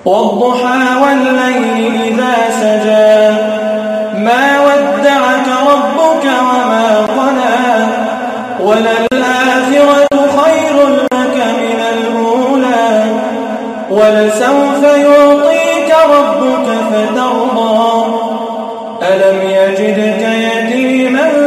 والضحى والليل إذا سجى ما ودعك ربك وما قلى وللآخرة خير لك من الأولى ولسوف يعطيك ربك فترضى ألم يجدك يتيما